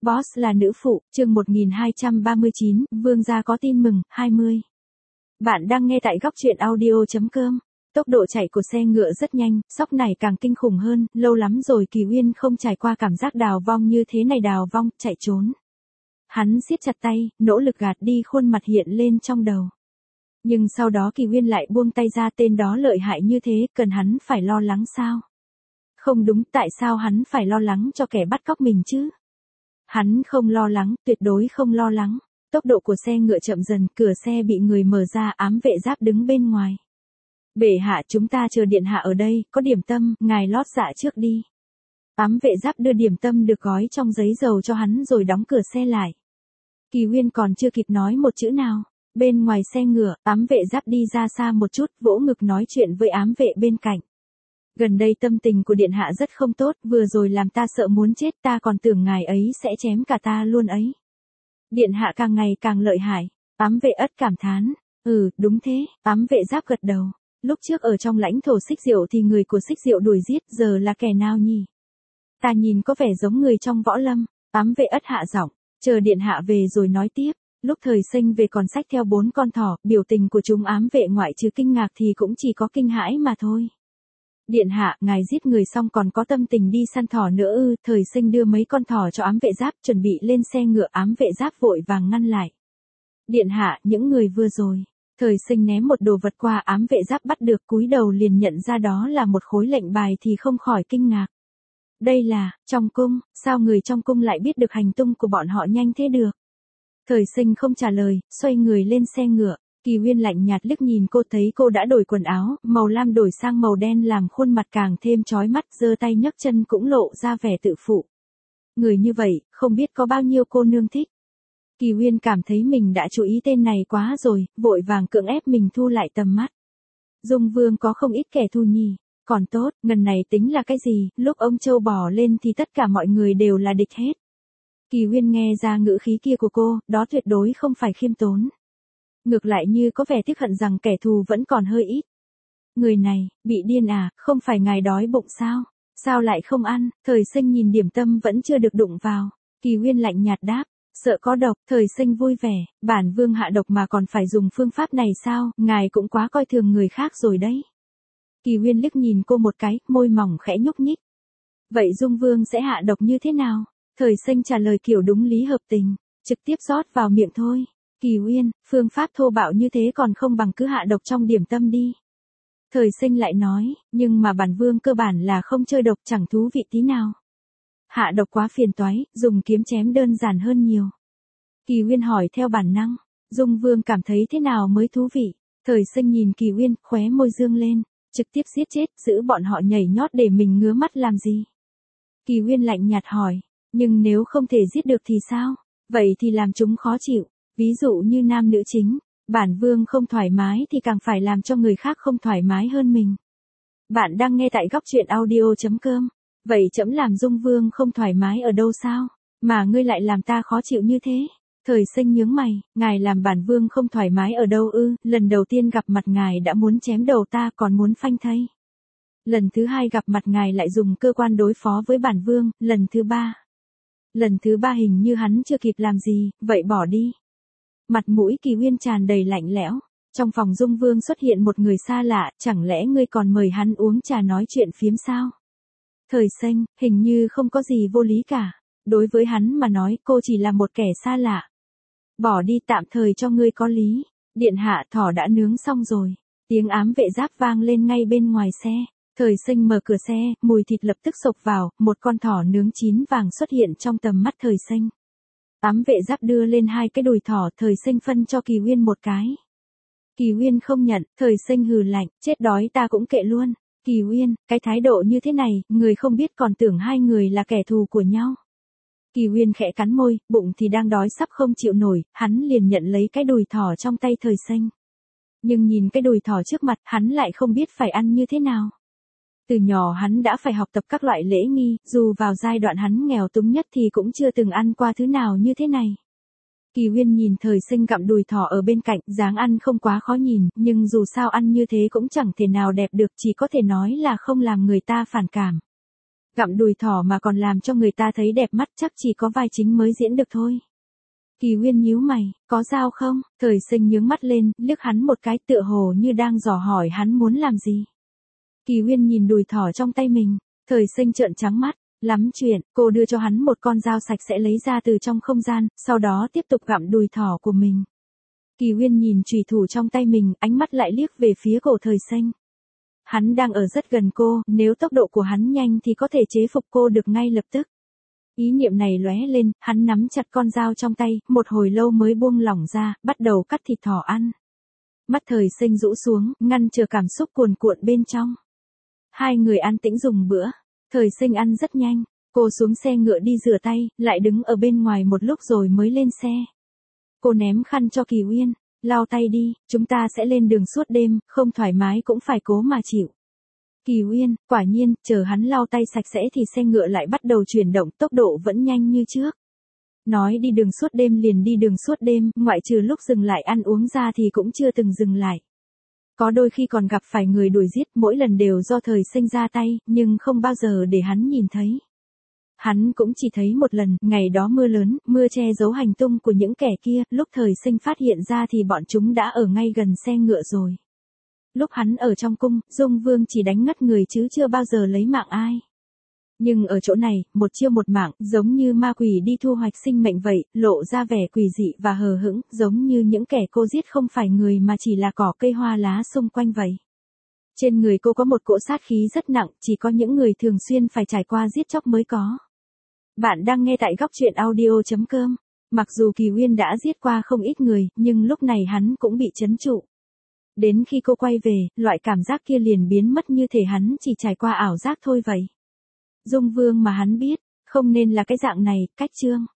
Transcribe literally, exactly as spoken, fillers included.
Boss là nữ phụ, chương một nghìn hai trăm ba mươi chín, Vương gia có tin mừng, hai mươi. Bạn đang nghe tại góc truyện audio chấm com. Tốc độ chạy của xe ngựa rất nhanh, sóc này càng kinh khủng hơn, lâu lắm rồi Kỳ Uyên không trải qua cảm giác đào vong như thế này, đào vong, chạy trốn. Hắn siết chặt tay, nỗ lực gạt đi khuôn mặt hiện lên trong đầu. Nhưng sau đó Kỳ Uyên lại buông tay ra, tên đó lợi hại như thế, cần hắn phải lo lắng sao? Không đúng, tại sao hắn phải lo lắng cho kẻ bắt cóc mình chứ? Hắn không lo lắng, tuyệt đối không lo lắng. Tốc độ của xe ngựa chậm dần, cửa xe bị người mở ra, ám vệ giáp đứng bên ngoài. Bệ hạ, chúng ta chờ điện hạ ở đây, có điểm tâm, ngài lót dạ trước đi. Ám vệ giáp đưa điểm tâm được gói trong giấy dầu cho hắn rồi đóng cửa xe lại. Kỳ Uyên còn chưa kịp nói một chữ nào. Bên ngoài xe ngựa, ám vệ giáp đi ra xa một chút, vỗ ngực nói chuyện với ám vệ bên cạnh. Gần đây tâm tình của điện hạ rất không tốt, vừa rồi làm ta sợ muốn chết, ta còn tưởng ngài ấy sẽ chém cả ta luôn ấy. Điện hạ càng ngày càng lợi hại. Ám vệ ất cảm thán. Ừ, đúng thế, ám vệ giáp gật đầu. Lúc trước ở trong lãnh thổ Xích Diệu thì người của Xích Diệu đuổi giết, giờ là kẻ nào nhỉ? Ta nhìn có vẻ giống người trong võ lâm. Ám vệ ất hạ giọng, chờ điện hạ về rồi nói tiếp. Lúc thời sinh về còn xách theo bốn con thỏ, biểu tình của chúng ám vệ ngoại trừ kinh ngạc thì cũng chỉ có kinh hãi mà thôi. Điện hạ, ngài giết người xong còn có tâm tình đi săn thỏ nữa ư? Thời sinh đưa mấy con thỏ cho ám vệ giáp, chuẩn bị lên xe ngựa, ám vệ giáp vội vàng ngăn lại. Điện hạ, những người vừa rồi. Thời sinh ném một đồ vật qua, ám vệ giáp bắt được, cúi đầu liền nhận ra đó là một khối lệnh bài thì không khỏi kinh ngạc. Đây là, trong cung, sao người trong cung lại biết được hành tung của bọn họ nhanh thế được? Thời sinh không trả lời, xoay người lên xe ngựa. Kỳ Uyên lạnh nhạt liếc nhìn cô, thấy cô đã đổi quần áo, màu lam đổi sang màu đen làm khuôn mặt càng thêm chói mắt, giơ tay nhấc chân cũng lộ ra vẻ tự phụ. Người như vậy, không biết có bao nhiêu cô nương thích. Kỳ Uyên cảm thấy mình đã chú ý tên này quá rồi, vội vàng cưỡng ép mình thu lại tầm mắt. Dung Vương có không ít kẻ thù nhỉ, còn tốt, ngần này tính là cái gì, lúc ông Châu bỏ lên thì tất cả mọi người đều là địch hết. Kỳ Uyên nghe ra ngữ khí kia của cô, đó tuyệt đối không phải khiêm tốn. Ngược lại như có vẻ tiếc hận rằng kẻ thù vẫn còn hơi ít. Người này, bị điên à, không phải ngài đói bụng sao? Sao lại không ăn? Thời sinh nhìn điểm tâm vẫn chưa được đụng vào. Kỳ Uyên lạnh nhạt đáp, sợ có độc. Thời sinh vui vẻ, bản vương hạ độc mà còn phải dùng phương pháp này sao? Ngài cũng quá coi thường người khác rồi đấy. Kỳ Uyên liếc nhìn cô một cái, môi mỏng khẽ nhúc nhích. Vậy Dung Vương sẽ hạ độc như thế nào? Thời sinh trả lời kiểu đúng lý hợp tình, trực tiếp rót vào miệng thôi. Kỳ Uyên, phương pháp thô bạo như thế còn không bằng cứ hạ độc trong điểm tâm đi. Thời sinh lại nói, nhưng mà bản vương cơ bản là không chơi độc, chẳng thú vị tí nào. Hạ độc quá phiền toái, dùng kiếm chém đơn giản hơn nhiều. Kỳ Uyên hỏi theo bản năng, Dung Vương cảm thấy thế nào mới thú vị? Thời sinh nhìn Kỳ Uyên, khóe môi dương lên, trực tiếp giết chết, giữ bọn họ nhảy nhót để mình ngứa mắt làm gì? Kỳ Uyên lạnh nhạt hỏi, nhưng nếu không thể giết được thì sao? Vậy thì làm chúng khó chịu. Ví dụ như nam nữ chính, bản vương không thoải mái thì càng phải làm cho người khác không thoải mái hơn mình. Bạn đang nghe tại góc truyện audio chấm com. Vậy trẫm làm Dung Vương không thoải mái ở đâu sao? Mà ngươi lại làm ta khó chịu như thế? Thời sinh nhướng mày, ngài làm bản vương không thoải mái ở đâu ư? Lần đầu tiên gặp mặt ngài đã muốn chém đầu ta, còn muốn phanh thây. Lần thứ hai gặp mặt ngài lại dùng cơ quan đối phó với bản vương, lần thứ ba. Lần thứ ba hình như hắn chưa kịp làm gì, vậy bỏ đi. Mặt mũi Kỳ Uyên tràn đầy lạnh lẽo. Trong phòng Dung Vương xuất hiện một người xa lạ, chẳng lẽ ngươi còn mời hắn uống trà nói chuyện phiếm sao? Thời sinh, hình như không có gì vô lý cả. Đối với hắn mà nói, cô chỉ là một kẻ xa lạ. Bỏ đi, tạm thời cho ngươi có lý. Điện hạ, thỏ đã nướng xong rồi. Tiếng ám vệ giáp vang lên ngay bên ngoài xe. Thời sinh mở cửa xe, mùi thịt lập tức xộc vào, một con thỏ nướng chín vàng xuất hiện trong tầm mắt thời sinh. Ám vệ giáp đưa lên hai cái đùi thỏ, thời sinh phân cho Kỳ Uyên một cái. Kỳ Uyên không nhận, thời sinh hừ lạnh, chết đói ta cũng kệ luôn. Kỳ Uyên, cái thái độ như thế này, người không biết còn tưởng hai người là kẻ thù của nhau. Kỳ Uyên khẽ cắn môi, bụng thì đang đói sắp không chịu nổi, hắn liền nhận lấy cái đùi thỏ trong tay thời sinh. Nhưng nhìn cái đùi thỏ trước mặt, hắn lại không biết phải ăn như thế nào. Từ nhỏ hắn đã phải học tập các loại lễ nghi, dù vào giai đoạn hắn nghèo túng nhất thì cũng chưa từng ăn qua thứ nào như thế này. Kỳ Uyên nhìn thời sinh gặm đùi thỏ ở bên cạnh, dáng ăn không quá khó nhìn, nhưng dù sao ăn như thế cũng chẳng thể nào đẹp được, chỉ có thể nói là không làm người ta phản cảm. Gặm đùi thỏ mà còn làm cho người ta thấy đẹp mắt chắc chỉ có vai chính mới diễn được thôi. Kỳ Uyên nhíu mày, có dao không? Thời Sinh nhướng mắt lên, liếc hắn một cái tựa hồ như đang dò hỏi hắn muốn làm gì. Kỳ Uyên nhìn đùi thỏ trong tay mình, Thời Sinh trợn trắng mắt, lắm chuyện, cô đưa cho hắn một con dao sạch sẽ lấy ra từ trong không gian, sau đó tiếp tục gặm đùi thỏ của mình. Kỳ Uyên nhìn chùy thủ trong tay mình, ánh mắt lại liếc về phía cổ Thời Sinh. Hắn đang ở rất gần cô, nếu tốc độ của hắn nhanh thì có thể chế phục cô được ngay lập tức. Ý niệm này lóe lên, hắn nắm chặt con dao trong tay, một hồi lâu mới buông lỏng ra, bắt đầu cắt thịt thỏ ăn. Mắt Thời Sinh rũ xuống, ngăn chờ cảm xúc cuồn cuộn bên trong. Hai người an tĩnh dùng bữa. Thời Sinh ăn rất nhanh, cô xuống xe ngựa đi rửa tay, lại đứng ở bên ngoài một lúc rồi mới lên xe. Cô ném khăn cho Kỳ Uyên, lau tay đi, chúng ta sẽ lên đường suốt đêm, không thoải mái cũng phải cố mà chịu. Kỳ Uyên, quả nhiên, chờ hắn lau tay sạch sẽ thì xe ngựa lại bắt đầu chuyển động, tốc độ vẫn nhanh như trước. Nói đi đường suốt đêm liền đi đường suốt đêm, ngoại trừ lúc dừng lại ăn uống ra thì cũng chưa từng dừng lại. Có đôi khi còn gặp phải người đuổi giết, mỗi lần đều do Thời Sinh ra tay, nhưng không bao giờ để hắn nhìn thấy. Hắn cũng chỉ thấy một lần, ngày đó mưa lớn, mưa che giấu hành tung của những kẻ kia, lúc Thời Sinh phát hiện ra thì bọn chúng đã ở ngay gần xe ngựa rồi. Lúc hắn ở trong cung, Dung Vương chỉ đánh ngất người chứ chưa bao giờ lấy mạng ai. Nhưng ở chỗ này, một chiêu một mạng, giống như ma quỷ đi thu hoạch sinh mệnh vậy, lộ ra vẻ quỷ dị và hờ hững, giống như những kẻ cô giết không phải người mà chỉ là cỏ cây hoa lá xung quanh vậy. Trên người cô có một cỗ sát khí rất nặng, chỉ có những người thường xuyên phải trải qua giết chóc mới có. Bạn đang nghe tại góc truyện audio chấm com. Mặc dù Kỳ Uyên đã giết qua không ít người, nhưng lúc này hắn cũng bị trấn trụ. Đến khi cô quay về, loại cảm giác kia liền biến mất như thể hắn chỉ trải qua ảo giác thôi vậy. Dung Vương mà hắn biết, không nên là cái dạng này, cách trương.